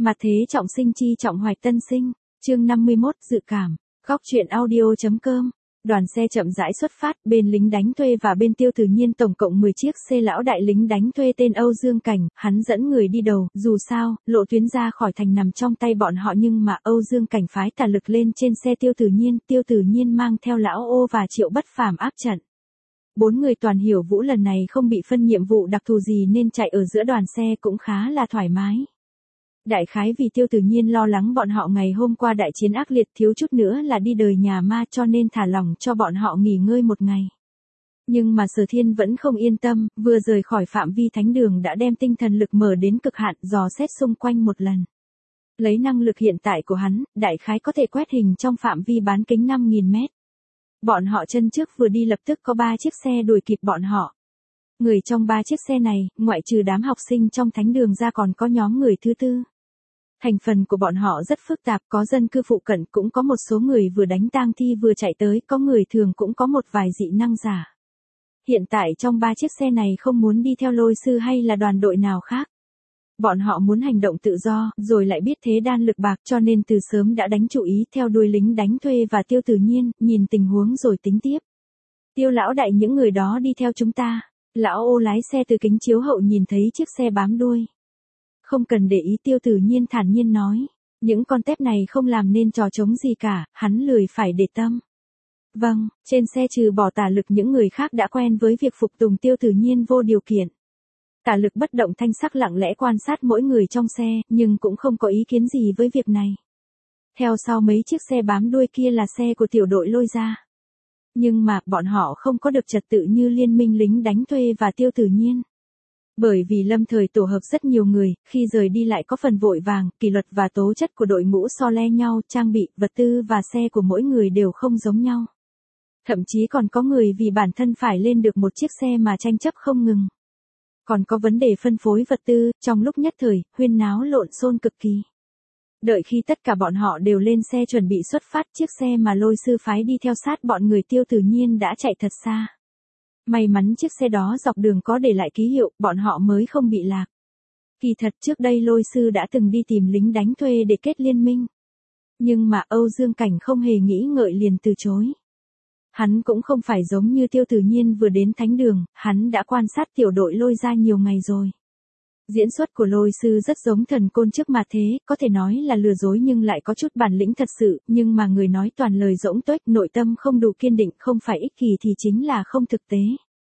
Mặt thế trọng sinh chi trọng hoạch tân sinh, chương 51 dự cảm, góc truyện audio.com. Đoàn xe chậm rãi xuất phát, bên lính đánh thuê và bên Tiêu Tử Nhiên tổng cộng 10 chiếc xe. Lão đại lính đánh thuê tên Âu Dương Cảnh, hắn dẫn người đi đầu, dù sao, lộ tuyến ra khỏi thành nằm trong tay bọn họ, nhưng mà Âu Dương Cảnh phái tà lực lên trên xe Tiêu Tử Nhiên mang theo lão Ô và Triệu Bất Phàm áp trận. 4 người toàn hiểu Vũ lần này không bị phân nhiệm vụ đặc thù gì nên chạy ở giữa đoàn xe cũng khá là thoải mái. Đại khái vì Tiêu Tử Nhiên lo lắng bọn họ ngày hôm qua đại chiến ác liệt, thiếu chút nữa là đi đời nhà ma, cho nên thả lỏng cho bọn họ nghỉ ngơi một ngày. Nhưng mà Sở Thiên vẫn không yên tâm, vừa rời khỏi phạm vi thánh đường đã đem tinh thần lực mở đến cực hạn, dò xét xung quanh một lần. Lấy năng lực hiện tại của hắn, đại khái có thể quét hình trong phạm vi bán kính 5.000 mét. Bọn họ chân trước vừa đi lập tức có 3 chiếc xe đuổi kịp bọn họ. Người trong 3 chiếc xe này, ngoại trừ đám học sinh trong thánh đường ra còn có nhóm người thứ tư. Thành phần của bọn họ rất phức tạp, có dân cư phụ cận, cũng có một số người vừa đánh tang thi vừa chạy tới, có người thường, cũng có một vài dị năng giả. Hiện tại trong 3 chiếc xe này không muốn đi theo Lôi Sư hay là đoàn đội nào khác. Bọn họ muốn hành động tự do, rồi lại biết thế đan lực bạc, cho nên từ sớm đã đánh chủ ý theo đuôi lính đánh thuê và Tiêu Tử Nhiên, nhìn tình huống rồi tính tiếp. Tiêu lão đại, những người đó đi theo chúng ta. Lão Ô lái xe từ kính chiếu hậu nhìn thấy chiếc xe bám đuôi. Không cần để ý, Tiêu Tử Nhiên thản nhiên nói. Những con tép này không làm nên trò trống gì cả, hắn lười phải để tâm. Vâng, trên xe trừ bỏ tà lực, những người khác đã quen với việc phục tùng Tiêu Tử Nhiên vô điều kiện. Tà lực bất động thanh sắc lặng lẽ quan sát mỗi người trong xe, nhưng cũng không có ý kiến gì với việc này. Theo sau mấy chiếc xe bám đuôi kia là xe của tiểu đội Lôi ra. Nhưng mà, bọn họ không có được trật tự như liên minh lính đánh thuê và Tiêu Tử Nhiên. Bởi vì lâm thời tổ hợp rất nhiều người, khi rời đi lại có phần vội vàng, kỷ luật và tố chất của đội ngũ so le nhau, trang bị, vật tư và xe của mỗi người đều không giống nhau. Thậm chí còn có người vì bản thân phải lên được một chiếc xe mà tranh chấp không ngừng. Còn có vấn đề phân phối vật tư, trong lúc nhất thời, huyên náo lộn xôn cực kỳ. Đợi khi tất cả bọn họ đều lên xe chuẩn bị xuất phát, chiếc xe mà Lôi Sư phái đi theo sát bọn người Tiêu Tử Nhiên đã chạy thật xa. May mắn chiếc xe đó dọc đường có để lại ký hiệu, bọn họ mới không bị lạc. Kỳ thật trước đây Lôi Sư đã từng đi tìm lính đánh thuê để kết liên minh. Nhưng mà Âu Dương Cảnh không hề nghĩ ngợi liền từ chối. Hắn cũng không phải giống như Tiêu Tử Nhiên vừa đến thánh đường, hắn đã quan sát tiểu đội Lôi ra nhiều ngày rồi. Diễn xuất của Lôi Sư rất giống thần côn trước mặt thế, có thể nói là lừa dối nhưng lại có chút bản lĩnh thật sự, nhưng mà người nói toàn lời rỗng tuếch, nội tâm không đủ kiên định, không phải ích kỷ thì chính là không thực tế.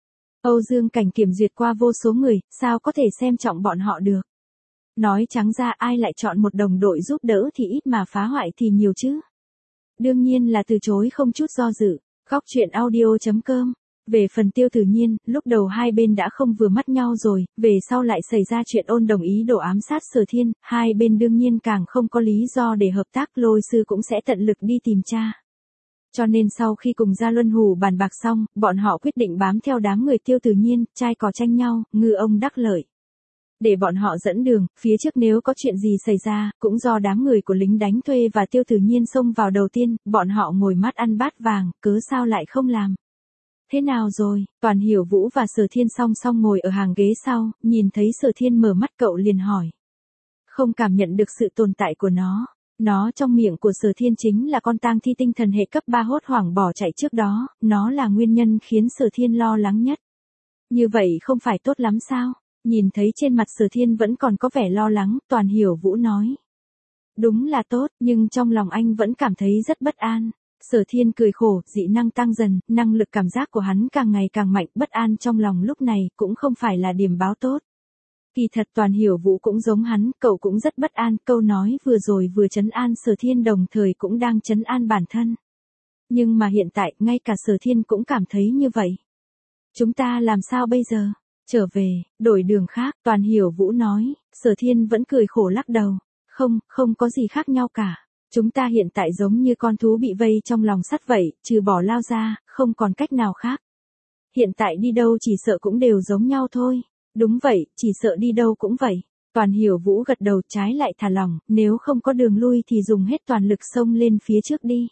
Âu Dương Cảnh kiểm duyệt qua vô số người, sao có thể xem trọng bọn họ được. Nói trắng ra, ai lại chọn một đồng đội giúp đỡ thì ít mà phá hoại thì nhiều chứ. Đương nhiên là từ chối không chút do dự. Góc truyện audio.com. Về phần Tiêu Tử Nhiên, lúc đầu hai bên đã không vừa mắt nhau rồi, về sau lại xảy ra chuyện ôn đồng ý đồ ám sát Sở Thiên, hai bên đương nhiên càng không có lý do để hợp tác, Lôi Sư cũng sẽ tận lực đi tìm tra. Cho nên sau khi cùng Gia Luân Hủ bàn bạc xong, bọn họ quyết định bám theo đám người Tiêu Tử Nhiên, trai cò tranh nhau, ngư ông đắc lợi. Để bọn họ dẫn đường, phía trước nếu có chuyện gì xảy ra, cũng do đám người của lính đánh thuê và Tiêu Tử Nhiên xông vào đầu tiên, bọn họ ngồi mắt ăn bát vàng, cớ sao lại không làm. Thế nào rồi? Toàn Hiểu Vũ và Sở Thiên song song ngồi ở hàng ghế sau, nhìn thấy Sở Thiên mở mắt cậu liền hỏi. Không cảm nhận được sự tồn tại của nó. Nó trong miệng của Sở Thiên chính là con tang thi tinh thần hệ cấp 3 hốt hoảng bỏ chạy trước đó, nó là nguyên nhân khiến Sở Thiên lo lắng nhất. Như vậy không phải tốt lắm sao? Nhìn thấy trên mặt Sở Thiên vẫn còn có vẻ lo lắng, Toàn Hiểu Vũ nói. Đúng là tốt, nhưng trong lòng anh vẫn cảm thấy rất bất an. Sở Thiên cười khổ, dị năng tăng dần, năng lực cảm giác của hắn càng ngày càng mạnh, bất an trong lòng lúc này cũng không phải là điểm báo tốt. Kỳ thật Toàn Hiểu Vũ cũng giống hắn, cậu cũng rất bất an, câu nói vừa rồi vừa trấn an Sở Thiên đồng thời cũng đang trấn an bản thân. Nhưng mà hiện tại, ngay cả Sở Thiên cũng cảm thấy như vậy. Chúng ta làm sao bây giờ? Trở về, đổi đường khác, Toàn Hiểu Vũ nói, Sở Thiên vẫn cười khổ lắc đầu. Không có gì khác nhau cả. Chúng ta hiện tại giống như con thú bị vây trong lòng sắt vậy, trừ bỏ lao ra, không còn cách nào khác. Hiện tại đi đâu chỉ sợ cũng đều giống nhau thôi. Đúng vậy, chỉ sợ đi đâu cũng vậy. Toàn Hiểu Vũ gật đầu, trái lại thả lỏng, nếu không có đường lui thì dùng hết toàn lực xông lên phía trước đi.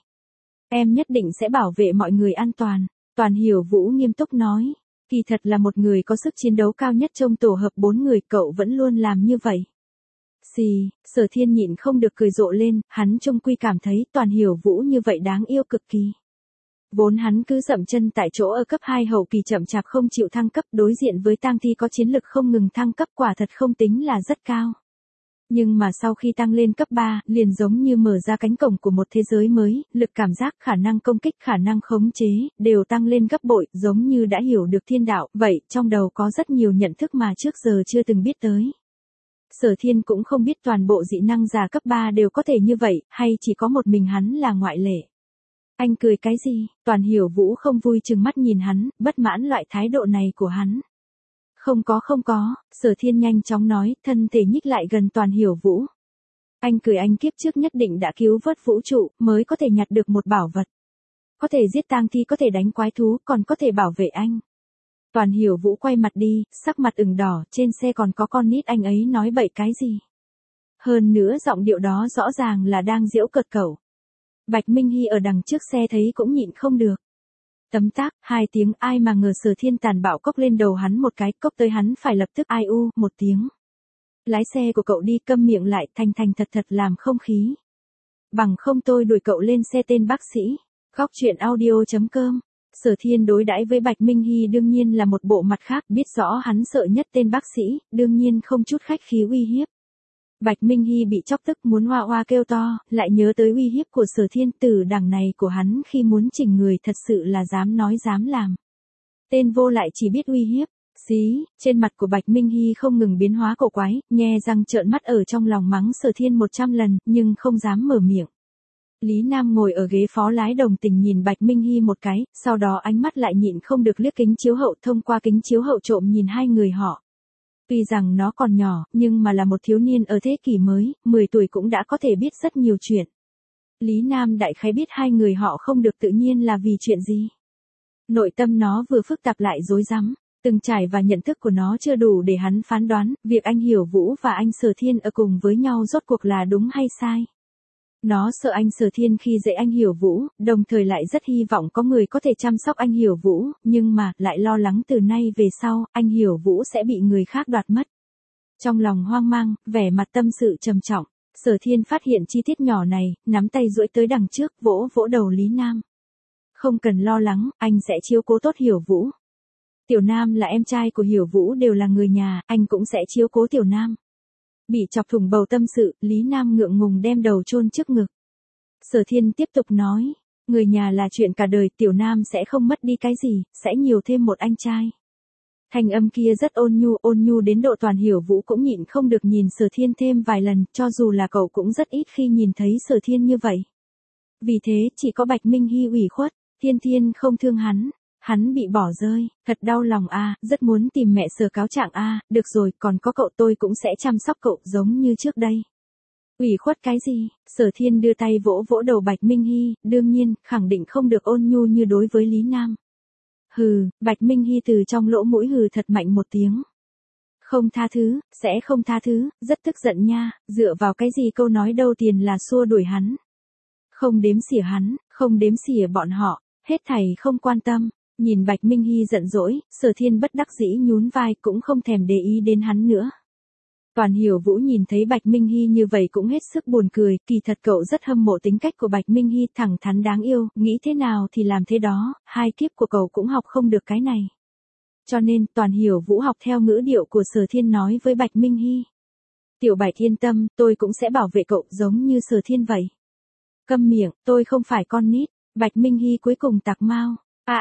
Em nhất định sẽ bảo vệ mọi người an toàn. Toàn Hiểu Vũ nghiêm túc nói. Kỳ thật là một người có sức chiến đấu cao nhất trong tổ hợp 4 người, cậu vẫn luôn làm như vậy. Xì, Sở Thiên nhịn không được cười rộ lên, hắn trung quy cảm thấy Toàn Hiểu Vũ như vậy đáng yêu cực kỳ. Vốn hắn cứ dậm chân tại chỗ ở cấp 2 hậu kỳ chậm chạp không chịu thăng cấp, đối diện với tang thi có chiến lực không ngừng thăng cấp quả thật không tính là rất cao. Nhưng mà sau khi tăng lên cấp 3, liền giống như mở ra cánh cổng của một thế giới mới, lực cảm giác, khả năng công kích, khả năng khống chế, đều tăng lên gấp bội, giống như đã hiểu được thiên đạo, vậy, trong đầu có rất nhiều nhận thức mà trước giờ chưa từng biết tới. Sở Thiên cũng không biết toàn bộ dị năng giả cấp 3 đều có thể như vậy, hay chỉ có một mình hắn là ngoại lệ. Anh cười cái gì? Toàn Hiểu Vũ không vui trừng mắt nhìn hắn, bất mãn loại thái độ này của hắn. Không có, Sở Thiên nhanh chóng nói, thân thể nhích lại gần Toàn Hiểu Vũ. Anh cười, anh kiếp trước nhất định đã cứu vớt vũ trụ, mới có thể nhặt được một bảo vật. Có thể giết tang thi, có thể đánh quái thú, còn có thể bảo vệ anh. Toàn Hiểu Vũ quay mặt đi, sắc mặt ửng đỏ, trên xe còn có con nít, anh ấy nói bậy cái gì? Hơn nữa giọng điệu đó rõ ràng là đang giễu cợt cẩu. Bạch Minh Hy ở đằng trước xe thấy cũng nhịn không được. Tấm tắc, 2 tiếng, ai mà ngờ Sở Thiên tàn bạo cốc lên đầu hắn một cái, cốc tới hắn phải lập tức ai u, 1 tiếng. Lái xe của cậu đi, câm miệng lại, thành thật làm không khí. Bằng không tôi đuổi cậu lên xe, tên bác sĩ. Góc truyện audio.com. Sở Thiên đối đãi với Bạch Minh Hy đương nhiên là một bộ mặt khác, biết rõ hắn sợ nhất tên bác sĩ, đương nhiên không chút khách khí uy hiếp. Bạch Minh Hy bị chọc tức muốn hoa hoa kêu to, lại nhớ tới uy hiếp của Sở Thiên, từ đằng này của hắn khi muốn chỉnh người thật sự là dám nói dám làm. Tên vô lại chỉ biết uy hiếp. Xí, trên mặt của Bạch Minh Hy không ngừng biến hóa cổ quái, nhe răng trợn mắt ở trong lòng mắng Sở Thiên 100 lần, nhưng không dám mở miệng. Lý Nam ngồi ở ghế phó lái đồng tình nhìn Bạch Minh Hy một cái, sau đó ánh mắt lại nhịn không được liếc kính chiếu hậu, thông qua kính chiếu hậu trộm nhìn hai người họ. Tuy rằng nó còn nhỏ, nhưng mà là một thiếu niên ở thế kỷ mới, 10 tuổi cũng đã có thể biết rất nhiều chuyện. Lý Nam đại khái biết hai người họ không được tự nhiên là vì chuyện gì. Nội tâm nó vừa phức tạp lại rối rắm, từng trải và nhận thức của nó chưa đủ để hắn phán đoán, việc anh Hiểu Vũ và anh Sở Thiên ở cùng với nhau rốt cuộc là đúng hay sai. Nó sợ anh Sở Thiên khi dễ anh Hiểu Vũ, đồng thời lại rất hy vọng có người có thể chăm sóc anh Hiểu Vũ, nhưng mà, lại lo lắng từ nay về sau, anh Hiểu Vũ sẽ bị người khác đoạt mất. Trong lòng hoang mang, vẻ mặt tâm sự trầm trọng, Sở Thiên phát hiện chi tiết nhỏ này, nắm tay duỗi tới đằng trước, vỗ vỗ đầu Lý Nam. Không cần lo lắng, anh sẽ chiếu cố tốt Hiểu Vũ. Tiểu Nam là em trai của Hiểu Vũ, đều là người nhà, anh cũng sẽ chiếu cố Tiểu Nam. Bị chọc thủng bầu tâm sự, Lý Nam ngượng ngùng đem đầu chôn trước ngực. Sở Thiên tiếp tục nói, người nhà là chuyện cả đời, Tiểu Nam sẽ không mất đi cái gì, sẽ nhiều thêm một anh trai. Thanh âm kia rất ôn nhu đến độ Toàn Hiểu Vũ cũng nhịn không được nhìn Sở Thiên thêm vài lần, cho dù là cậu cũng rất ít khi nhìn thấy Sở Thiên như vậy. Vì thế, chỉ có Bạch Minh Hy ủy khuất, Thiên không thương hắn. Hắn bị bỏ rơi, thật đau lòng a, rất muốn tìm mẹ Sở cáo trạng a, được rồi, còn có cậu tôi cũng sẽ chăm sóc cậu giống như trước đây. Ủy khuất cái gì? Sở Thiên đưa tay vỗ vỗ đầu Bạch Minh Hy, đương nhiên, khẳng định không được ôn nhu như đối với Lý Nam. Hừ, Bạch Minh Hy từ trong lỗ mũi hừ thật mạnh một tiếng. Không tha thứ, sẽ không tha thứ, rất tức giận nha, dựa vào cái gì câu nói đầu tiên là xua đuổi hắn. Không đếm xỉa hắn, không đếm xỉa bọn họ, hết thảy không quan tâm. Nhìn Bạch Minh Hy giận dỗi, Sở Thiên bất đắc dĩ nhún vai, cũng không thèm để ý đến hắn nữa. Toàn Hiểu Vũ nhìn thấy Bạch Minh Hy như vậy cũng hết sức buồn cười, kỳ thật cậu rất hâm mộ tính cách của Bạch Minh Hy, thẳng thắn đáng yêu, nghĩ thế nào thì làm thế đó, 2 kiếp của cậu cũng học không được cái này. Cho nên, Toàn Hiểu Vũ học theo ngữ điệu của Sở Thiên nói với Bạch Minh Hy. Tiểu Bạch yên tâm, tôi cũng sẽ bảo vệ cậu giống như Sở Thiên vậy. Câm miệng, tôi không phải con nít. Bạch Minh Hy cuối cùng tạc mau.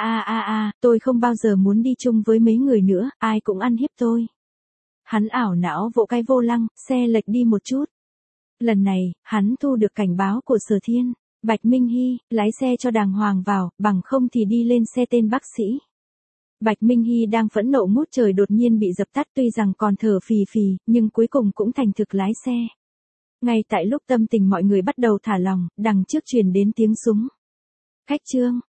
Tôi không bao giờ muốn đi chung với mấy người nữa, ai cũng ăn hiếp tôi. Hắn ảo não vỗ cái vô lăng, xe lệch đi một chút. Lần này, hắn thu được cảnh báo của Sở Thiên. Bạch Minh Hy, lái xe cho đàng hoàng vào, bằng không thì đi lên xe tên bác sĩ. Bạch Minh Hy đang phẫn nộ ngút trời đột nhiên bị dập tắt, tuy rằng còn thở phì phì, nhưng cuối cùng cũng thành thực lái xe. Ngay tại lúc tâm tình mọi người bắt đầu thả lỏng, đằng trước truyền đến tiếng súng. Khách trương,